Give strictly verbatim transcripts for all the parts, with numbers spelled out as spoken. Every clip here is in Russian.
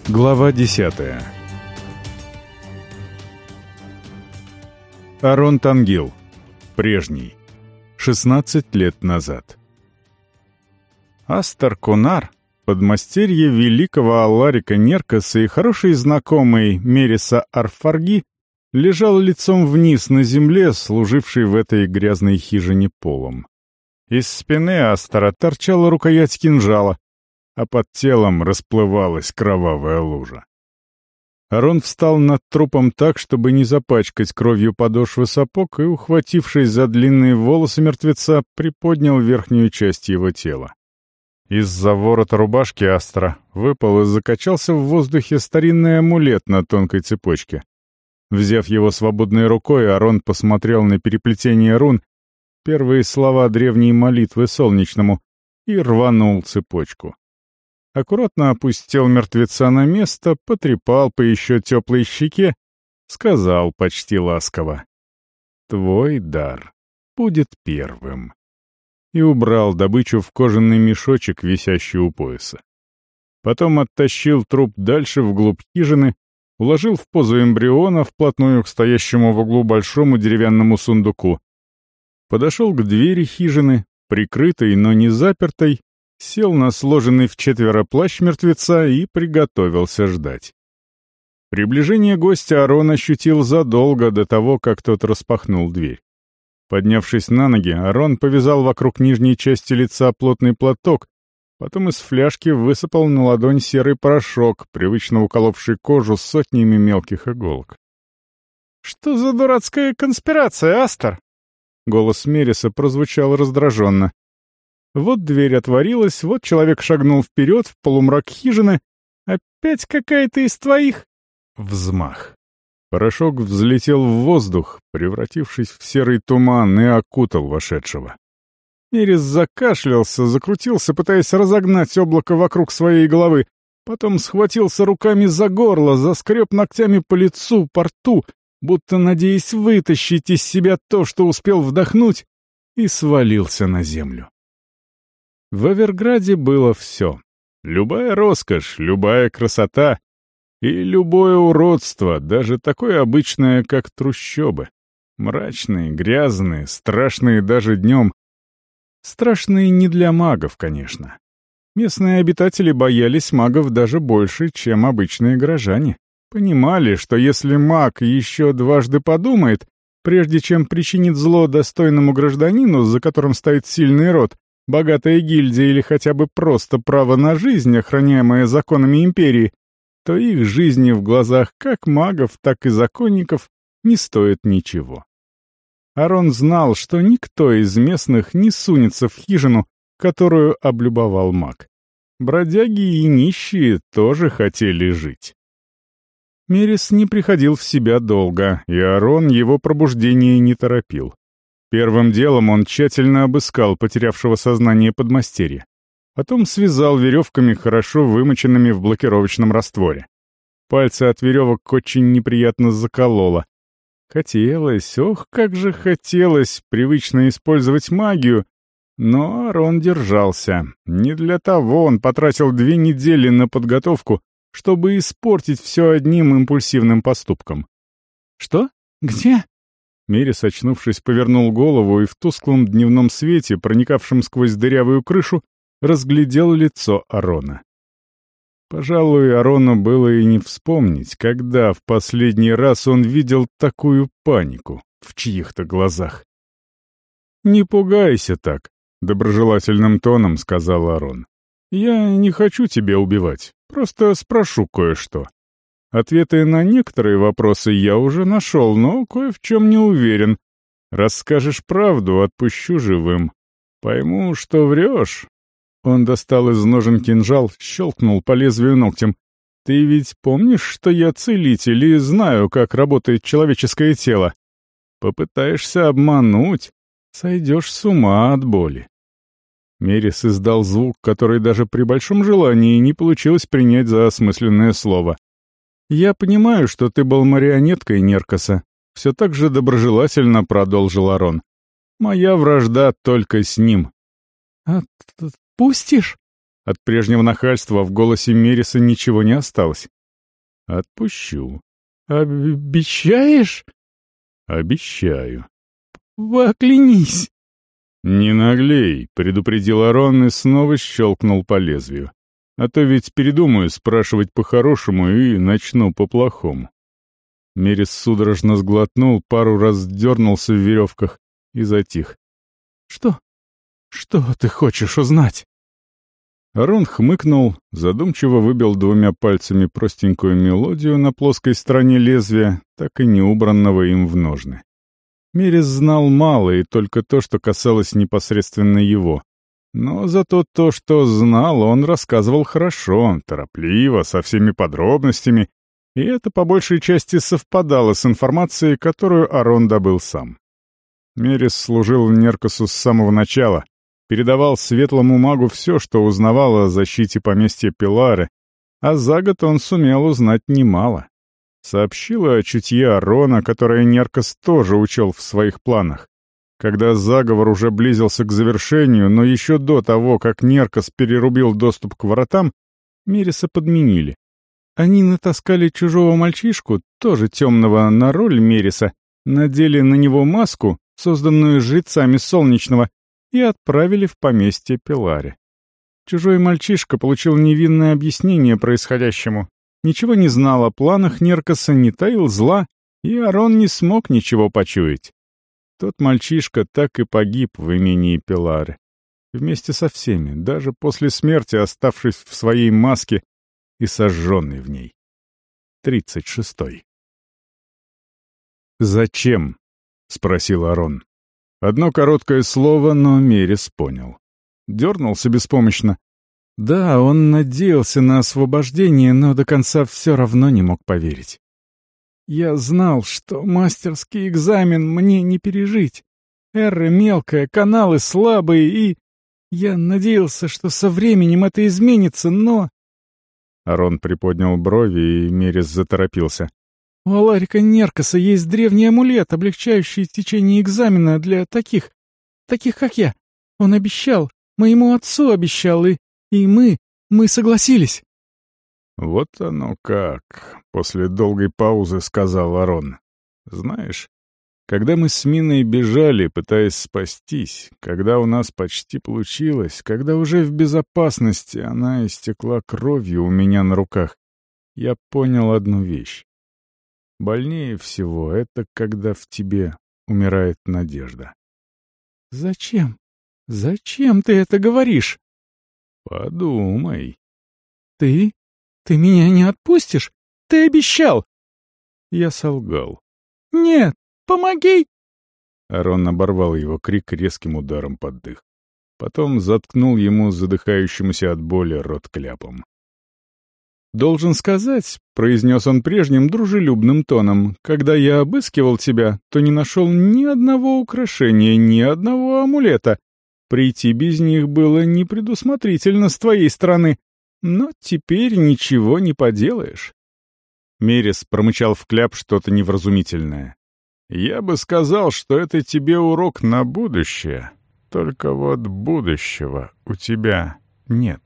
Глава десятая. Арон Тангил. Прежний. шестнадцать лет назад. Астар Кунар, подмастерье великого Алларика Неркаса и хороший знакомый Мериса Арфарги, лежал лицом вниз на земле, служившей в этой грязной хижине полом. Из спины Астара торчала рукоять кинжала, а под телом расплывалась кровавая лужа. Арон встал над трупом так, чтобы не запачкать кровью подошвы сапог, и, ухватившись за длинные волосы мертвеца, приподнял верхнюю часть его тела. Из-за ворота рубашки Астра выпал и закачался в воздухе старинный амулет на тонкой цепочке. Взяв его свободной рукой, Арон посмотрел на переплетение рун, первые слова древней молитвы солнечному, и рванул цепочку. Аккуратно опустил мертвеца на место, потрепал по еще теплой щеке, сказал почти ласково: «Твой дар будет первым», и убрал добычу в кожаный мешочек, висящий у пояса. Потом оттащил труп дальше вглубь хижины, уложил в позу эмбриона вплотную к стоящему в углу большому деревянному сундуку. Подошел к двери хижины, прикрытой, но не запертой, сел на сложенный вчетверо плащ мертвеца и приготовился ждать. Приближение гостя Арон ощутил задолго до того, как тот распахнул дверь. Поднявшись на ноги, Арон повязал вокруг нижней части лица плотный платок, потом из фляжки высыпал на ладонь серый порошок, привычно уколовший кожу сотнями мелких иголок. «Что за дурацкая конспирация, Астар?» Голос Мериса прозвучал раздраженно. Вот дверь отворилась, вот человек шагнул вперед в полумрак хижины. «Опять какая-то из твоих?» Взмах. Порошок взлетел в воздух, превратившись в серый туман, и окутал вошедшего. Мерис закашлялся, закрутился, пытаясь разогнать облако вокруг своей головы, потом схватился руками за горло, заскреб ногтями по лицу, по рту, будто надеясь вытащить из себя то, что успел вдохнуть, и свалился на землю. В Аверграде было все. Любая роскошь, любая красота и любое уродство, даже такое обычное, как трущобы. Мрачные, грязные, страшные даже днем. Страшные не для магов, конечно. Местные обитатели боялись магов даже больше, чем обычные горожане. Понимали, что если маг еще дважды подумает, прежде чем причинит зло достойному гражданину, за которым стоит сильный род, богатая гильдия или хотя бы просто право на жизнь, охраняемое законами империи, то их жизни в глазах как магов, так и законников не стоят ничего. Арон знал, что никто из местных не сунется в хижину, которую облюбовал маг. Бродяги и нищие тоже хотели жить. Мерис не приходил в себя долго, и Арон его пробуждение не торопил. Первым делом он тщательно обыскал потерявшего сознание подмастерья. Потом связал веревками, хорошо вымоченными в блокировочном растворе. Пальцы от веревок очень неприятно закололо. Хотелось, ох, как же хотелось привычно использовать магию, но Арон держался. Не для того он потратил две недели на подготовку, чтобы испортить все одним импульсивным поступком. «Что? Где?» Мерис, очнувшись, повернул голову и в тусклом дневном свете, проникавшем сквозь дырявую крышу, разглядел лицо Арона. Пожалуй, Арону было и не вспомнить, когда в последний раз он видел такую панику в чьих-то глазах. «Не пугайся так», — доброжелательным тоном сказал Арон. «Я не хочу тебя убивать, просто спрошу кое-что. Ответы на некоторые вопросы я уже нашел, но кое в чем не уверен. Расскажешь правду, отпущу живым. Пойму, что врешь». Он достал из ножен кинжал, щелкнул по лезвию ногтем. «Ты ведь помнишь, что я целитель и знаю, как работает человеческое тело? Попытаешься обмануть, сойдешь с ума от боли». Мерис издал звук, который даже при большом желании не получилось принять за осмысленное слово. «Я понимаю, что ты был марионеткой Неркаса», — все так же доброжелательно продолжил Арон. «Моя вражда только с ним». «Отпустишь?» От прежнего нахальства в голосе Мериса ничего не осталось. Отпущу. Обещаешь? Обещаю. Поклянись. Не наглей, предупредил Арон и снова щелкнул по лезвию. А то ведь передумаю спрашивать по-хорошему и начну по-плохому. Мерис судорожно сглотнул, пару раз дернулся в веревках и затих. Что? Что ты хочешь узнать? Арон хмыкнул, задумчиво выбил двумя пальцами простенькую мелодию на плоской стороне лезвия, так и не убранного им в ножны. Мерис знал мало, и только то, что касалось непосредственно его. Но зато то, что знал, он рассказывал хорошо, торопливо, со всеми подробностями, и это по большей части совпадало с информацией, которую Арон добыл сам. Мерис служил Неркасу с самого начала, передавал светлому магу все, что узнавал о защите поместья Пилары, а за год он сумел узнать немало. Сообщила о чутье Арона, которое Неркас тоже учел в своих планах. Когда заговор уже близился к завершению, но еще до того, как Неркас перерубил доступ к воротам, Мериса подменили. Они натаскали чужого мальчишку, тоже темного, на роль Мериса, надели на него маску, созданную жрецами Солнечного, и отправили в поместье Пиларе. Чужой мальчишка получил невинное объяснение происходящему, ничего не знал о планах Неркаса, не таил зла, и Арон не смог ничего почуять. Тот мальчишка так и погиб в имении Пилары. Вместе со всеми, даже после смерти оставшись в своей маске и сожженный в ней. Тридцать шестой. «Зачем?» — спросил Арон. Одно короткое слово, но Мерис понял. Дернулся беспомощно. Да, он надеялся на освобождение, но до конца все равно не мог поверить. «Я знал, что мастерский экзамен мне не пережить. Эра мелкая, каналы слабые, и... Я надеялся, что со временем это изменится, но...» Арон приподнял брови, и Мерис заторопился. «У Аларика Неркаса есть древний амулет, облегчающий течение экзамена для таких... таких, как я. Он обещал, моему отцу обещал, и... и мы... мы согласились». «Вот оно как», — после долгой паузы сказал Арон. «Знаешь, когда мы с Миной бежали, пытаясь спастись, когда у нас почти получилось, когда уже в безопасности она истекла кровью у меня на руках, я понял одну вещь. Больнее всего это, когда в тебе умирает надежда». «Зачем? Зачем ты это говоришь?» «Подумай». «Ты? Ты меня не отпустишь? Ты обещал!» Я солгал. «Нет, помоги!» Арон оборвал его крик резким ударом под дых. Потом заткнул ему задыхающемуся от боли рот кляпом. «Должен сказать», — произнес он прежним дружелюбным тоном, «когда я обыскивал тебя, то не нашел ни одного украшения, ни одного амулета. Прийти без них было непредусмотрительно с твоей стороны, но теперь ничего не поделаешь». Мерис промычал в кляп что-то невразумительное. «Я бы сказал, что это тебе урок на будущее, только вот будущего у тебя нет».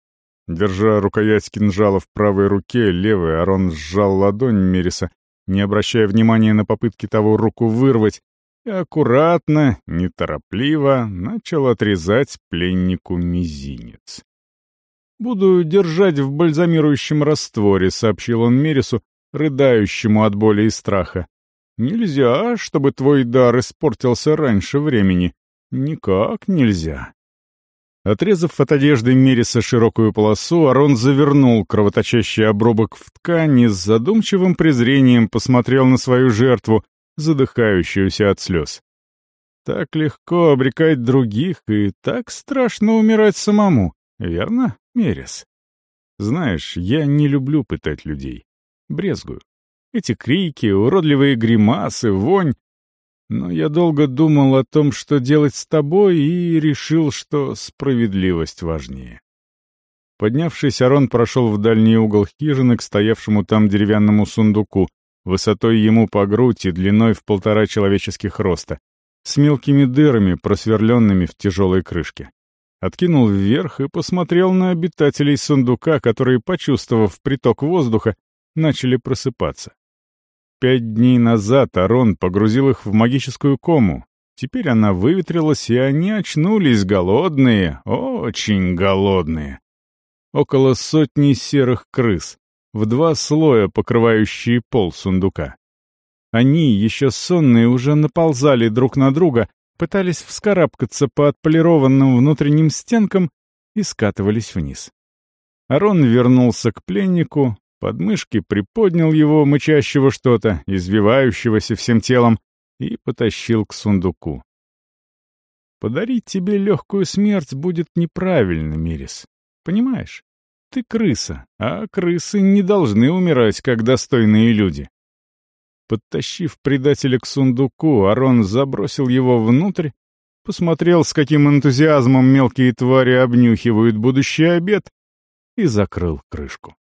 Держа рукоять кинжала в правой руке, левой Арон сжал ладонь Мериса, не обращая внимания на попытки того руку вырвать, и аккуратно, неторопливо начал отрезать пленнику мизинец. «Буду держать в бальзамирующем растворе», — сообщил он Мерису, рыдающему от боли и страха. «Нельзя, чтобы твой дар испортился раньше времени. Никак нельзя». Отрезав от одежды Мериса широкую полосу, Арон завернул кровоточащий обрубок в ткань и с задумчивым презрением посмотрел на свою жертву, задыхающуюся от слез. Так легко обрекать других и так страшно умирать самому, верно, Мерис? Знаешь, я не люблю пытать людей. Брезгую. Эти крики, уродливые гримасы, вонь. Но я долго думал о том, что делать с тобой, и решил, что справедливость важнее. Поднявшись, Арон прошел в дальний угол хижины к стоявшему там деревянному сундуку, высотой ему по грудь и длиной в полтора человеческих роста, с мелкими дырами, просверленными в тяжелой крышке. Откинул вверх и посмотрел на обитателей сундука, которые, почувствовав приток воздуха, начали просыпаться. Пять дней назад Арон погрузил их в магическую кому. Теперь она выветрилась, и они очнулись голодные, очень голодные. Около сотни серых крыс, в два слоя покрывающие пол сундука. Они, еще сонные, уже наползали друг на друга, пытались вскарабкаться по отполированным внутренним стенкам и скатывались вниз. Арон вернулся к пленнику, под мышки приподнял его, мычащего что-то, извивающегося всем телом, и потащил к сундуку. «Подарить тебе легкую смерть будет неправильно, Мирис. Понимаешь? Ты крыса, а крысы не должны умирать, как достойные люди». Подтащив предателя к сундуку, Арон забросил его внутрь, посмотрел, с каким энтузиазмом мелкие твари обнюхивают будущий обед, и закрыл крышку.